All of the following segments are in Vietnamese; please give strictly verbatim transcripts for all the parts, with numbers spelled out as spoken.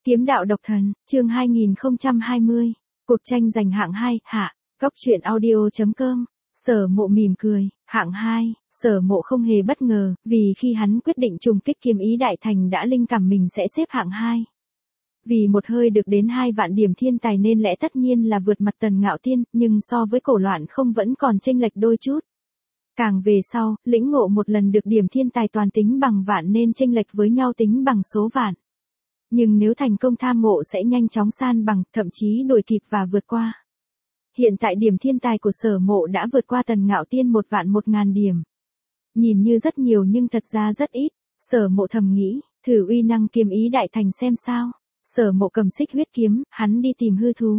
Kiếm đạo độc thần, chương hai nghìn không trăm hai mươi. Cuộc tranh giành hạng hai, hạ. Góc truyện audio chấm com. Sở Mộ mỉm cười, hạng hai, Sở Mộ không hề bất ngờ, vì khi hắn quyết định trùng kích kiếm ý đại thành đã linh cảm mình sẽ xếp hạng hai. Vì một hơi được đến hai vạn điểm thiên tài nên lẽ tất nhiên là vượt mặt Tần Ngạo Tiên, nhưng so với Cổ Loạn Không vẫn còn chênh lệch đôi chút. Càng về sau, lĩnh ngộ một lần được điểm thiên tài toàn tính bằng vạn nên chênh lệch với nhau tính bằng số vạn. Nhưng nếu thành công tham ngộ sẽ nhanh chóng san bằng, thậm chí đuổi kịp và vượt qua. Hiện tại điểm thiên tài của Sở Mộ đã vượt qua Tần Ngạo Tiên một vạn một ngàn điểm. Nhìn như rất nhiều nhưng thật ra rất ít, Sở Mộ thầm nghĩ, thử uy năng kiếm ý đại thành xem sao. Sở Mộ cầm xích huyết kiếm, hắn đi tìm hư thú.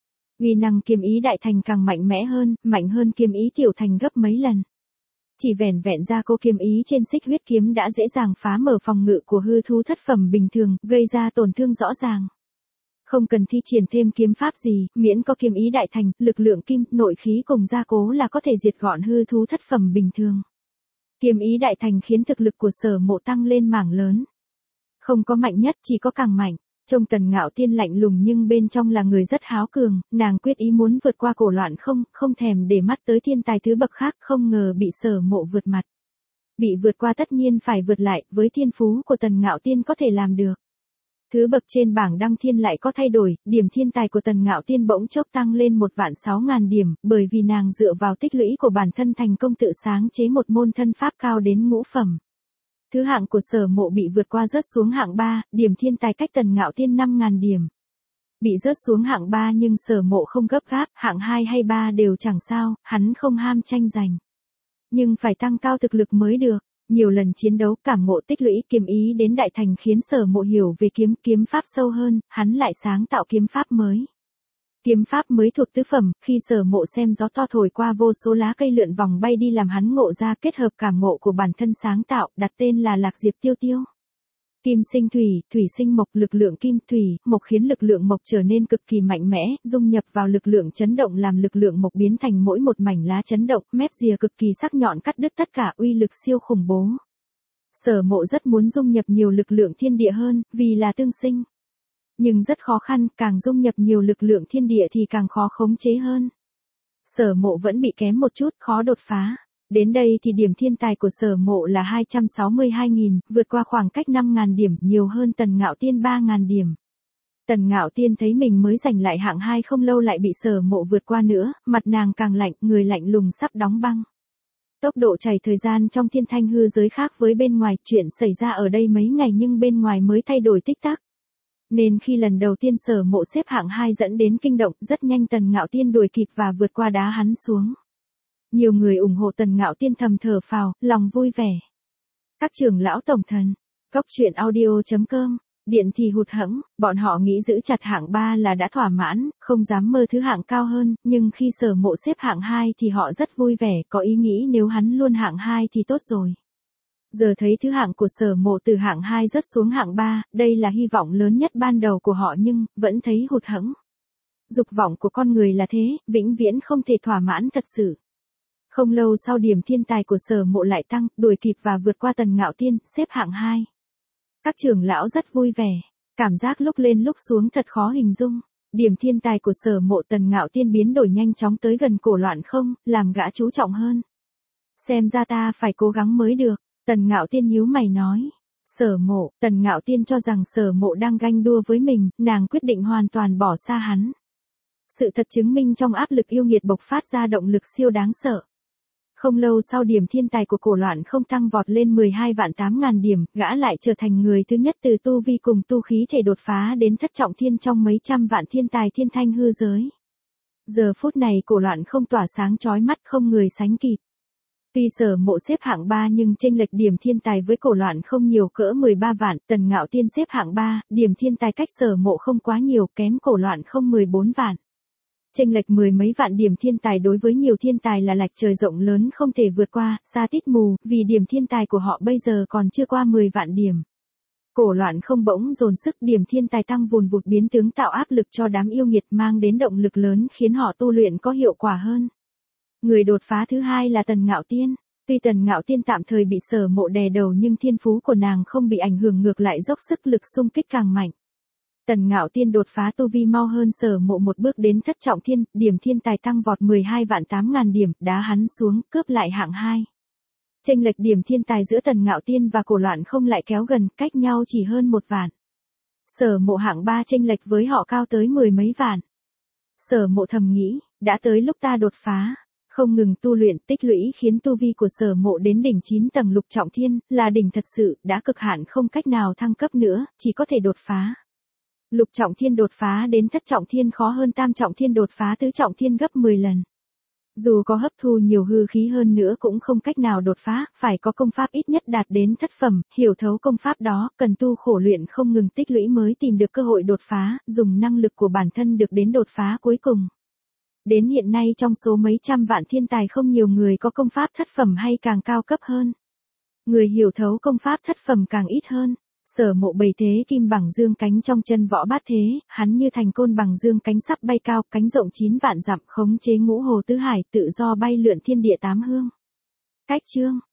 Uy năng kiếm ý đại thành càng mạnh mẽ hơn, mạnh hơn kiếm ý tiểu thành gấp mấy lần. Chỉ vẻn vẹn ra cô kiếm ý trên xích huyết kiếm đã dễ dàng phá mở phòng ngự của hư thú thất phẩm bình thường, gây ra tổn thương rõ ràng. Không cần thi triển thêm kiếm pháp gì, miễn có kiếm ý đại thành, lực lượng kim, nội khí cùng gia cố là có thể diệt gọn hư thú thất phẩm bình thường. Kiếm ý đại thành khiến thực lực của Sở Mộ tăng lên mảng lớn. Không có mạnh nhất, chỉ có càng mạnh. Trông Tần Ngạo Tiên lạnh lùng nhưng bên trong là người rất háo cường, nàng quyết ý muốn vượt qua Cổ Loạn Không, không thèm để mắt tới thiên tài thứ bậc khác, không ngờ bị Sở Mộ vượt mặt. Bị vượt qua tất nhiên phải vượt lại, với thiên phú của Tần Ngạo Tiên có thể làm được. Thứ bậc trên bảng đăng thiên lại có thay đổi, điểm thiên tài của Tần Ngạo Tiên bỗng chốc tăng lên một vạn sáu ngàn điểm, bởi vì nàng dựa vào tích lũy của bản thân thành công tự sáng chế một môn thân pháp cao đến ngũ phẩm. Thứ hạng của Sở Mộ bị vượt qua rớt xuống hạng ba, điểm thiên tài cách Tần Ngạo Tiên năm ngàn điểm. Bị rớt xuống hạng ba nhưng Sở Mộ không gấp gáp, hạng hai hay ba đều chẳng sao, hắn không ham tranh giành. Nhưng phải tăng cao thực lực mới được. Nhiều lần chiến đấu cảm ngộ tích lũy kiếm ý đến đại thành khiến Sở Mộ hiểu về kiếm kiếm pháp sâu hơn, hắn lại sáng tạo kiếm pháp mới. Kiếm pháp mới thuộc tứ phẩm, khi Sở Mộ xem gió to thổi qua vô số lá cây lượn vòng bay đi làm hắn ngộ ra kết hợp cảm ngộ của bản thân sáng tạo, đặt tên là Lạc Diệp Tiêu Tiêu. Kim sinh thủy, thủy sinh mộc, lực lượng kim thủy, mộc khiến lực lượng mộc trở nên cực kỳ mạnh mẽ, dung nhập vào lực lượng chấn động làm lực lượng mộc biến thành mỗi một mảnh lá chấn động, mép rìa cực kỳ sắc nhọn cắt đứt tất cả, uy lực siêu khủng bố. Sở Mộ rất muốn dung nhập nhiều lực lượng thiên địa hơn, vì là tương sinh. Nhưng rất khó khăn, càng dung nhập nhiều lực lượng thiên địa thì càng khó khống chế hơn. Sở Mộ vẫn bị kém một chút, khó đột phá. Đến đây thì điểm thiên tài của Sở Mộ là hai trăm sáu mươi hai nghìn, vượt qua khoảng cách năm ngàn điểm, nhiều hơn Tần Ngạo Tiên ba ngàn điểm. Tần Ngạo Tiên thấy mình mới giành lại hạng hai không lâu lại bị Sở Mộ vượt qua nữa, mặt nàng càng lạnh, người lạnh lùng sắp đóng băng. Tốc độ chảy thời gian trong thiên thanh hư giới khác với bên ngoài, chuyện xảy ra ở đây mấy ngày nhưng bên ngoài mới thay đổi tích tắc. Nên khi lần đầu tiên Sở Mộ xếp hạng hai dẫn đến kinh động, rất nhanh Tần Ngạo Tiên đuổi kịp và vượt qua đá hắn xuống. Nhiều người ủng hộ Tần Ngạo Tiên thầm thở phào, lòng vui vẻ. Các trưởng lão tổng thần, góc truyện audio chấm com, điện thì hụt hẫng, bọn họ nghĩ giữ chặt hạng ba là đã thỏa mãn, không dám mơ thứ hạng cao hơn, nhưng khi Sở Mộ xếp hạng hai thì họ rất vui vẻ, có ý nghĩ nếu hắn luôn hạng hai thì tốt rồi. Giờ thấy thứ hạng của Sở Mộ từ hạng hai rớt xuống hạng ba, đây là hy vọng lớn nhất ban đầu của họ nhưng, vẫn thấy hụt hẫng. Dục vọng của con người là thế, vĩnh viễn không thể thỏa mãn thật sự. Không lâu sau điểm thiên tài của Sở Mộ lại tăng, đuổi kịp và vượt qua Tần Ngạo Tiên, xếp hạng hai. Các trưởng lão rất vui vẻ, cảm giác lúc lên lúc xuống thật khó hình dung. Điểm thiên tài của Sở Mộ Tần Ngạo Tiên biến đổi nhanh chóng tới gần Cổ Loạn Không, làm gã chú trọng hơn. Xem ra ta phải cố gắng mới được, Tần Ngạo Tiên nhíu mày nói. Sở Mộ, Tần Ngạo Tiên cho rằng Sở Mộ đang ganh đua với mình, nàng quyết định hoàn toàn bỏ xa hắn. Sự thật chứng minh trong áp lực yêu nghiệt bộc phát ra động lực siêu đáng sợ. Không lâu sau điểm thiên tài của Cổ Loạn Không tăng vọt lên mười hai vạn tám ngàn điểm, gã lại trở thành người thứ nhất từ tu vi cùng tu khí thể đột phá đến thất trọng thiên trong mấy trăm vạn thiên tài thiên thanh hư giới. Giờ phút này Cổ Loạn Không tỏa sáng chói mắt không người sánh kịp. Tuy Sở Mộ xếp hạng ba nhưng chênh lệch điểm thiên tài với Cổ Loạn Không nhiều cỡ mười ba vạn, Tần Ngạo Tiên xếp hạng ba, điểm thiên tài cách Sở Mộ không quá nhiều, kém Cổ Loạn Không mười bốn vạn. Chênh lệch mười mấy vạn điểm thiên tài đối với nhiều thiên tài là lệch trời rộng lớn không thể vượt qua, xa tít mù, vì điểm thiên tài của họ bây giờ còn chưa qua mười vạn điểm. Cổ Loạn Không bỗng dồn sức, điểm thiên tài tăng vùn vụt biến tướng tạo áp lực cho đám yêu nghiệt, mang đến động lực lớn khiến họ tu luyện có hiệu quả hơn. Người đột phá thứ hai là Tần Ngạo Tiên. Tuy Tần Ngạo Tiên tạm thời bị Sở Mộ đè đầu nhưng thiên phú của nàng không bị ảnh hưởng, ngược lại dốc sức lực xung kích càng mạnh. Tần Ngạo Tiên đột phá tu vi mau hơn Sở Mộ một bước đến thất trọng thiên, điểm thiên tài tăng vọt mười hai vạn tám ngàn điểm, đá hắn xuống, cướp lại hạng hai. Chênh lệch điểm thiên tài giữa Tần Ngạo Tiên và Cổ Loạn Không lại kéo gần, cách nhau chỉ hơn một vạn. Sở Mộ hạng ba chênh lệch với họ cao tới mười mấy vạn. Sở Mộ thầm nghĩ, đã tới lúc ta đột phá. Không ngừng tu luyện tích lũy khiến tu vi của Sở Mộ đến đỉnh chín tầng lục trọng thiên, là đỉnh thật sự, đã cực hạn không cách nào thăng cấp nữa, chỉ có thể đột phá. Lục trọng thiên đột phá đến thất trọng thiên khó hơn tam trọng thiên đột phá tứ trọng thiên gấp mười lần. Dù có hấp thu nhiều hư khí hơn nữa cũng không cách nào đột phá, phải có công pháp ít nhất đạt đến thất phẩm, hiểu thấu công pháp đó, cần tu khổ luyện không ngừng tích lũy mới tìm được cơ hội đột phá, dùng năng lực của bản thân được đến đột phá cuối cùng. Đến hiện nay trong số mấy trăm vạn thiên tài không nhiều người có công pháp thất phẩm hay càng cao cấp hơn. Người hiểu thấu công pháp thất phẩm càng ít hơn. Sở Mộ bày thế kim bằng dương cánh trong chân võ bát thế, hắn như thành côn bằng dương cánh sắp bay cao, cánh rộng chín vạn dặm, khống chế ngũ hồ tứ hải, tự do bay lượn thiên địa tám hương. Cách chương